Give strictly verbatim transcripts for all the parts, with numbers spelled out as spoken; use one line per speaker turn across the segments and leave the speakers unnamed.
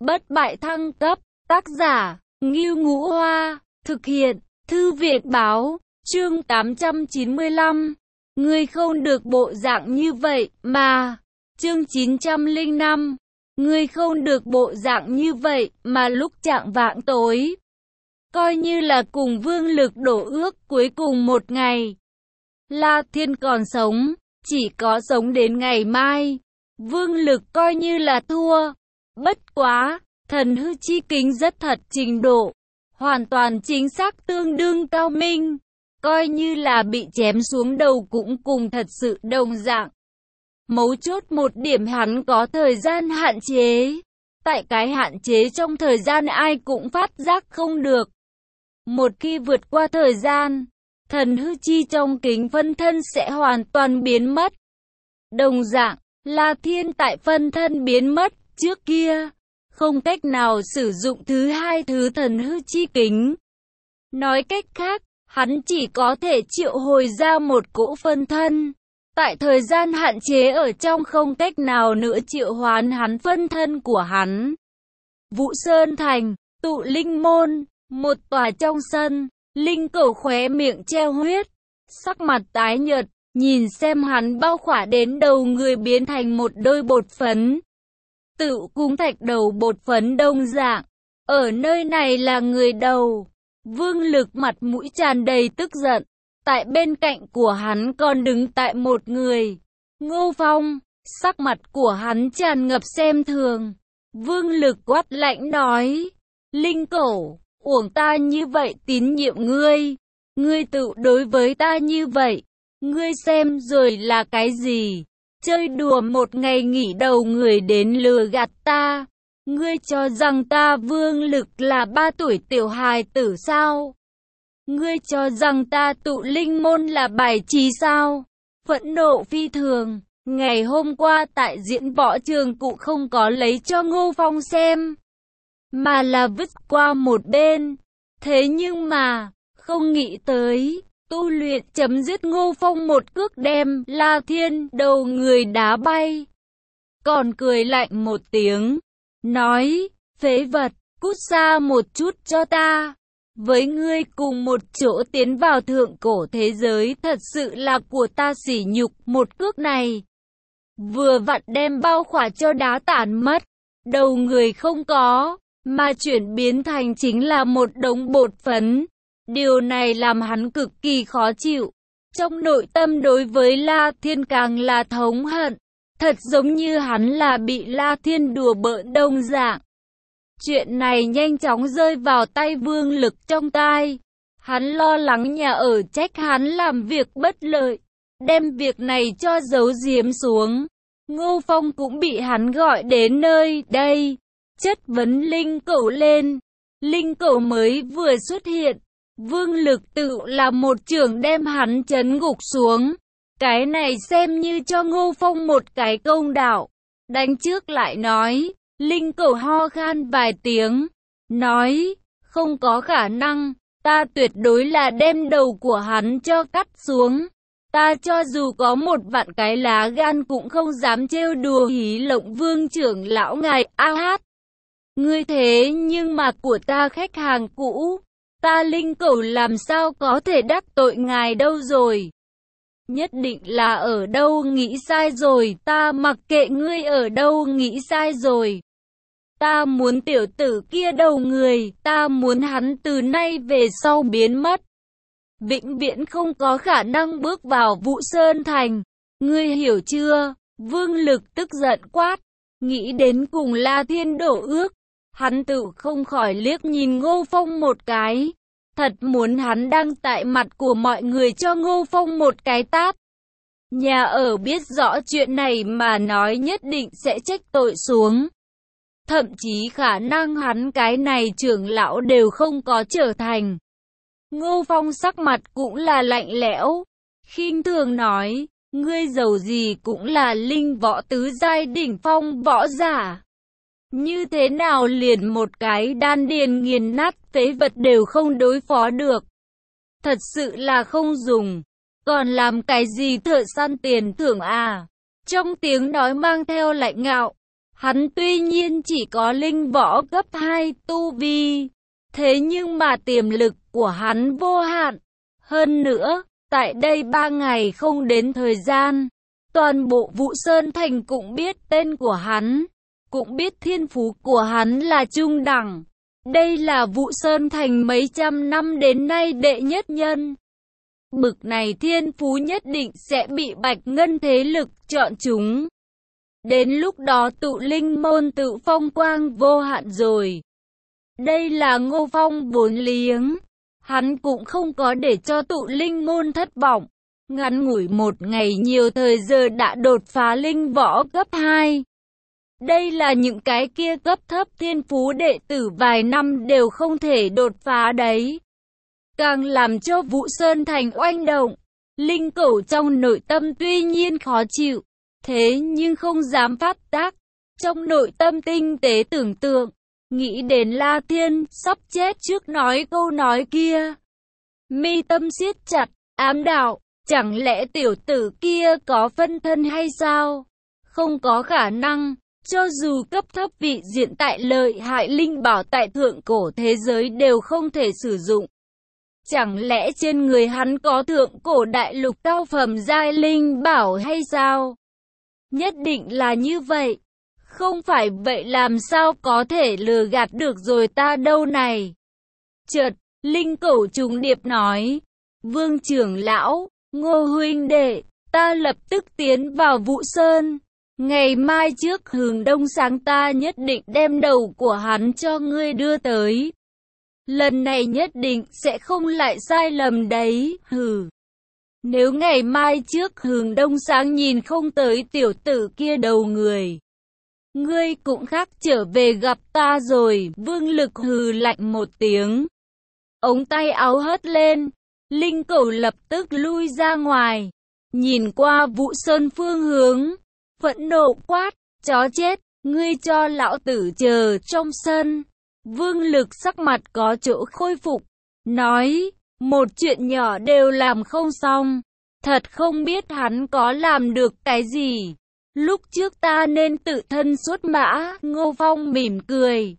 bất bại thăng cấp, tác giả, Ngưu Ngũ Hoa, thực hiện, Thư viện báo, chương tám trăm chín mươi lăm. Ngươi không được bộ dạng như vậy mà. Chương chín trăm lẻ năm. Ngươi không được bộ dạng như vậy mà lúc chạng vạng tối. Coi như là cùng Vương Lực đổ ước cuối cùng một ngày. La Thiên còn sống, chỉ có sống đến ngày mai. Vương Lực coi như là thua. Bất quá, thần hư chi kính rất thật trình độ. Hoàn toàn chính xác tương đương cao minh. Coi như là bị chém xuống đầu cũng cùng thật sự đồng dạng. Mấu chốt một điểm hắn có thời gian hạn chế. Tại cái hạn chế trong thời gian ai cũng phát giác không được. Một khi vượt qua thời gian, thần hư chi trong kính phân thân sẽ hoàn toàn biến mất. Đồng dạng, La Thiên tại phân thân biến mất trước kia, không cách nào sử dụng thứ hai thứ thần hư chi kính. Nói cách khác, hắn chỉ có thể triệu hồi ra một cỗ phân thân. Tại thời gian hạn chế ở trong không cách nào nữa triệu hoán hắn phân thân của hắn. Vũ Sơn Thành, Tụ Linh Môn, một tòa trong sân, Linh Cẩu khóe miệng treo huyết, sắc mặt tái nhợt, nhìn xem hắn bao khỏa đến đầu người biến thành một đôi bột phấn. Tự cung thạch đầu bột phấn đông dạng, ở nơi này là người đầu. Vương Lực mặt mũi tràn đầy tức giận, tại bên cạnh của hắn còn đứng tại một người. Ngô Phong, sắc mặt của hắn tràn ngập xem thường. Vương Lực quát lạnh nói, Linh Cẩu, uổng ta như vậy tín nhiệm ngươi. Ngươi tự đối với ta như vậy, ngươi xem rồi là cái gì? Chơi đùa một ngày nghỉ đầu người đến lừa gạt ta. Ngươi cho rằng ta Vương Lực là ba tuổi tiểu hài tử sao? Ngươi cho rằng ta Tụ Linh Môn là bài trí sao? Phẫn nộ phi thường, ngày hôm qua tại diễn võ trường cụ không có lấy cho Ngô Phong xem, mà là vứt qua một bên. Thế nhưng mà, không nghĩ tới, tu luyện chấm dứt Ngô Phong một cước đem La Thiên đầu người đá bay. Còn cười lạnh một tiếng, nói, phế vật, cút xa một chút cho ta. Với ngươi cùng một chỗ tiến vào thượng cổ thế giới thật sự là của ta sỉ nhục. Một cước này vừa vặn đem bao khỏa cho đá tản mất. Đầu người không có, mà chuyển biến thành chính là một đống bột phấn. Điều này làm hắn cực kỳ khó chịu. Trong nội tâm đối với La Thiên càng là thống hận. Thật giống như hắn là bị La Thiên đùa bỡn đồng dạng. Chuyện này nhanh chóng rơi vào tay Vương Lực trong tai. Hắn lo lắng nhà ở trách hắn làm việc bất lợi, đem việc này cho giấu giếm xuống. Ngô Phong cũng bị hắn gọi đến nơi đây, chất vấn Linh Cẩu lên. Linh Cẩu mới vừa xuất hiện, Vương Lực tự là một chưởng đem hắn trấn gục xuống. Cái này xem như cho Ngô Phong một cái công đạo. Đánh trước lại nói, Linh Cẩu ho khan vài tiếng, nói, không có khả năng, ta tuyệt đối là đem đầu của hắn cho cắt xuống. Ta cho dù có một vạn cái lá gan cũng không dám trêu đùa Hí Lộng Vương trưởng lão ngài a hát. Ngươi thế nhưng mà của ta khách hàng cũ, ta Linh Cẩu làm sao có thể đắc tội ngài đâu rồi. Nhất định là ở đâu nghĩ sai rồi, ta mặc kệ ngươi ở đâu nghĩ sai rồi. Ta muốn tiểu tử kia đầu người, ta muốn hắn từ nay về sau biến mất. Vĩnh viễn không có khả năng bước vào Vũ Sơn Thành. Ngươi hiểu chưa? Vương Lực tức giận quát. Nghĩ đến cùng La Thiên đổ ước, hắn tự không khỏi liếc nhìn Ngô Phong một cái. Thật muốn hắn đăng tại mặt của mọi người cho Ngô Phong một cái tát. Nhà ở biết rõ chuyện này mà nói nhất định sẽ trách tội xuống. Thậm chí khả năng hắn cái này trưởng lão đều không có trở thành. Ngô Phong sắc mặt cũng là lạnh lẽo, khinh thường nói, ngươi giàu gì cũng là linh võ tứ giai đỉnh phong võ giả. Như thế nào liền một cái đan điền nghiền nát phế vật đều không đối phó được. Thật sự là không dùng, còn làm cái gì thợ săn tiền thưởng à? Trong tiếng nói mang theo lạnh ngạo, Hắn tuy nhiên chỉ có linh võ cấp hai tu vi, thế nhưng mà tiềm lực của hắn vô hạn. Hơn nữa, tại đây ba ngày không đến thời gian, toàn bộ Vũ Sơn Thành cũng biết tên của hắn, cũng biết thiên phú của hắn là trung đẳng. Đây là Vũ Sơn Thành mấy trăm năm đến nay đệ nhất nhân. Bực này thiên phú nhất định sẽ bị Bạch Ngân thế lực chọn chúng. Đến lúc đó tụ linh môn tự phong quang vô hạn rồi. Đây là Ngô Phong vốn liếng. Hắn cũng không có để cho tụ linh môn thất vọng. Ngắn ngủi một ngày nhiều thời giờ đã đột phá linh võ cấp hai. Đây là những cái kia cấp thấp thiên phú đệ tử vài năm đều không thể đột phá đấy. Càng làm cho Vũ Sơn Thành oanh động. Linh Cẩu trong nội tâm tuy nhiên khó chịu, thế nhưng không dám phát tác. Trong nội tâm tinh tế tưởng tượng, nghĩ đến La Thiên sắp chết trước nói câu nói kia. Mi tâm siết chặt, ám đạo, chẳng lẽ tiểu tử kia có phân thân hay sao? Không có khả năng, cho dù cấp thấp vị diện tại lợi hại linh bảo tại thượng cổ thế giới đều không thể sử dụng. Chẳng lẽ trên người hắn có thượng cổ đại lục cao phẩm giai linh bảo hay sao? Nhất định là như vậy. Không phải vậy làm sao có thể lừa gạt được rồi ta đâu này. Chợt, Linh Cẩu trùng điệp nói, Vương trưởng lão, Ngô huynh đệ, ta lập tức tiến vào Vũ Sơn. Ngày mai trước hướng đông sáng ta nhất định đem đầu của hắn cho ngươi đưa tới. Lần này nhất định sẽ không lại sai lầm đấy, hừ. Nếu ngày mai trước hướng đông sáng nhìn không tới tiểu tử kia đầu người, ngươi cũng khác trở về gặp ta rồi. Vương Lực hừ lạnh một tiếng. Ống tay áo hất lên, Linh Cẩu lập tức lui ra ngoài, nhìn qua Vũ Sơn phương hướng, phẫn nộ quát, chó chết, ngươi cho lão tử chờ trong sân. Vương Lực sắc mặt có chỗ khôi phục, nói, một chuyện nhỏ đều làm không xong, thật không biết hắn có làm được cái gì. Lúc trước ta nên tự thân xuất mã. Ngô Phong mỉm cười,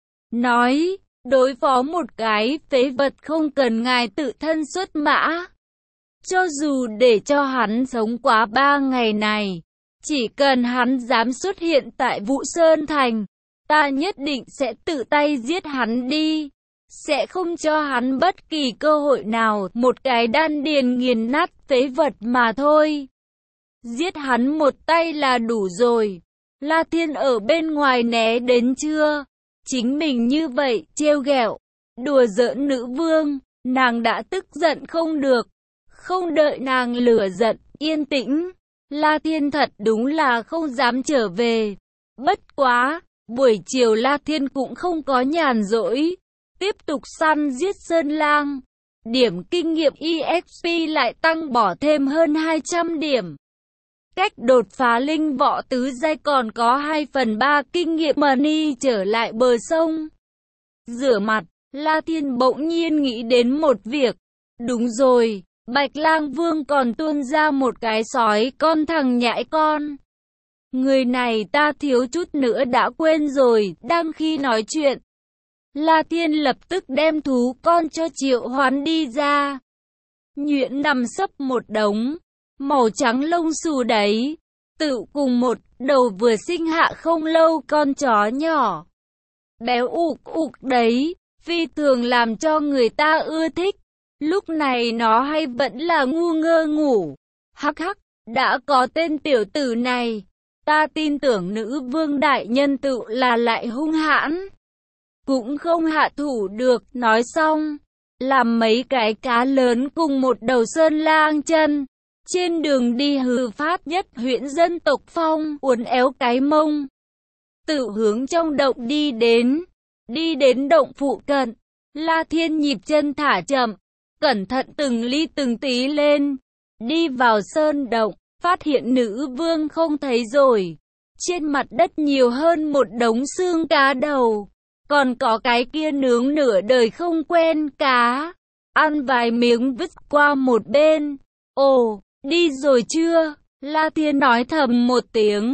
nói, đối phó một cái phế vật không cần ngài tự thân xuất mã. Cho dù để cho hắn sống quá ba ngày này, chỉ cần hắn dám xuất hiện tại Vũ Sơn Thành, ta nhất định sẽ tự tay giết hắn đi. Sẽ không cho hắn bất kỳ cơ hội nào. Một cái đan điền nghiền nát phế vật mà thôi. Giết hắn một tay là đủ rồi. La Thiên ở bên ngoài né đến chưa? Chính mình như vậy, trêu ghẹo, đùa giỡn nữ vương, nàng đã tức giận không được. Không đợi nàng lửa giận, yên tĩnh. La Thiên thật đúng là không dám trở về. Bất quá, buổi chiều La Thiên cũng không có nhàn rỗi. Tiếp tục săn giết Sơn Lang. Điểm kinh nghiệm e ích pê lại tăng bỏ thêm hơn hai trăm điểm. Cách đột phá linh võ tứ giai còn có hai phần ba kinh nghiệm money trở lại bờ sông. Rửa mặt, La Thiên bỗng nhiên nghĩ đến một việc. Đúng rồi, Bạch Lang Vương còn tuôn ra một cái sói con thằng nhãi con. Người này ta thiếu chút nữa đã quên rồi. Đang khi nói chuyện, La Thiên lập tức đem thú con cho triệu hoán đi ra. Nhuyễn nằm sấp một đống, màu trắng lông xù đấy, tự cùng một đầu vừa sinh hạ không lâu con chó nhỏ. Béo ục ục đấy, phi thường làm cho người ta ưa thích. Lúc này nó hay vẫn là ngu ngơ ngủ. Hắc hắc, đã có tên tiểu tử này, ta tin tưởng nữ vương đại nhân tự là lại hung hãn, cũng không hạ thủ được. Nói xong, làm mấy cái cá lớn cùng một đầu sơn lang chân. Trên đường đi hừ phát nhất huyện dân tộc Phong, uốn éo cái mông, tự hướng trong động đi đến. Đi đến động phụ cận, La Thiên nhịp chân thả chậm, cẩn thận từng ly từng tí lên. Đi vào sơn động, phát hiện nữ vương không thấy rồi. Trên mặt đất nhiều hơn một đống xương cá đầu. Còn có cái kia nướng nửa đời không quen cá. Ăn vài miếng vứt qua một bên. Ồ, đi rồi chưa? La Thiên nói thầm một tiếng.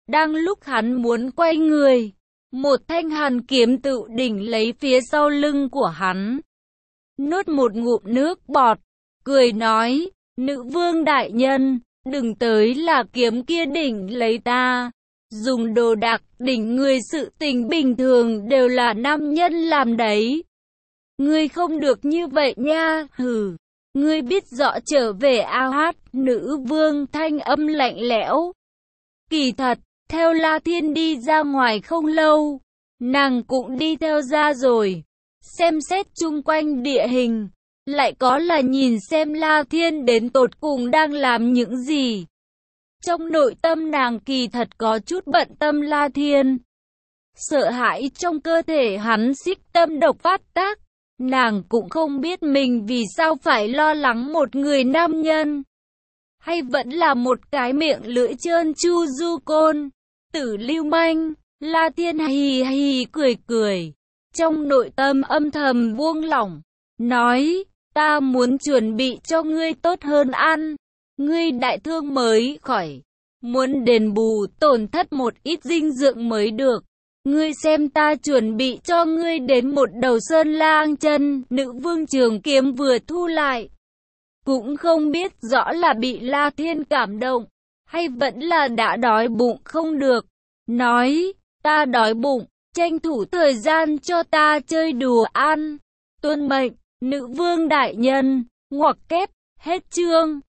Đang lúc hắn muốn quay người, một thanh hàn kiếm tự đỉnh lấy phía sau lưng của hắn. Nuốt một ngụm nước bọt, cười nói, nữ vương đại nhân, đừng tới là kiếm kia đỉnh lấy ta. Dùng đồ đạc đỉnh người sự tình bình thường đều là nam nhân làm đấy. Ngươi không được như vậy nha, hừ. Ngươi biết rõ trở về ao hát, nữ vương thanh âm lạnh lẽo. Kỳ thật, theo La Thiên đi ra ngoài không lâu, nàng cũng đi theo ra rồi. Xem xét chung quanh địa hình, lại có là nhìn xem La Thiên đến tột cùng đang làm những gì. Trong nội tâm nàng kỳ thật có chút bận tâm La Thiên. Sợ hãi trong cơ thể hắn xích tâm độc phát tác. Nàng cũng không biết mình vì sao phải lo lắng một người nam nhân. Hay vẫn là một cái miệng lưỡi trơn chu du côn. Tử lưu manh, La Thiên hì hì cười cười. Trong nội tâm âm thầm buông lỏng. Nói, ta muốn chuẩn bị cho ngươi tốt hơn ăn. Ngươi đại thương mới khỏi. Muốn đền bù tổn thất một ít dinh dưỡng mới được. Ngươi xem ta chuẩn bị cho ngươi đến một đầu sơn lang chân. Nữ vương trường kiếm vừa thu lại. Cũng không biết rõ là bị La Thiên cảm động. Hay vẫn là đã đói bụng không được. Nói, ta đói bụng. Tranh thủ thời gian cho ta chơi đùa ăn. Tuân mệnh, nữ vương đại nhân. Ngoặc kép, hết chương.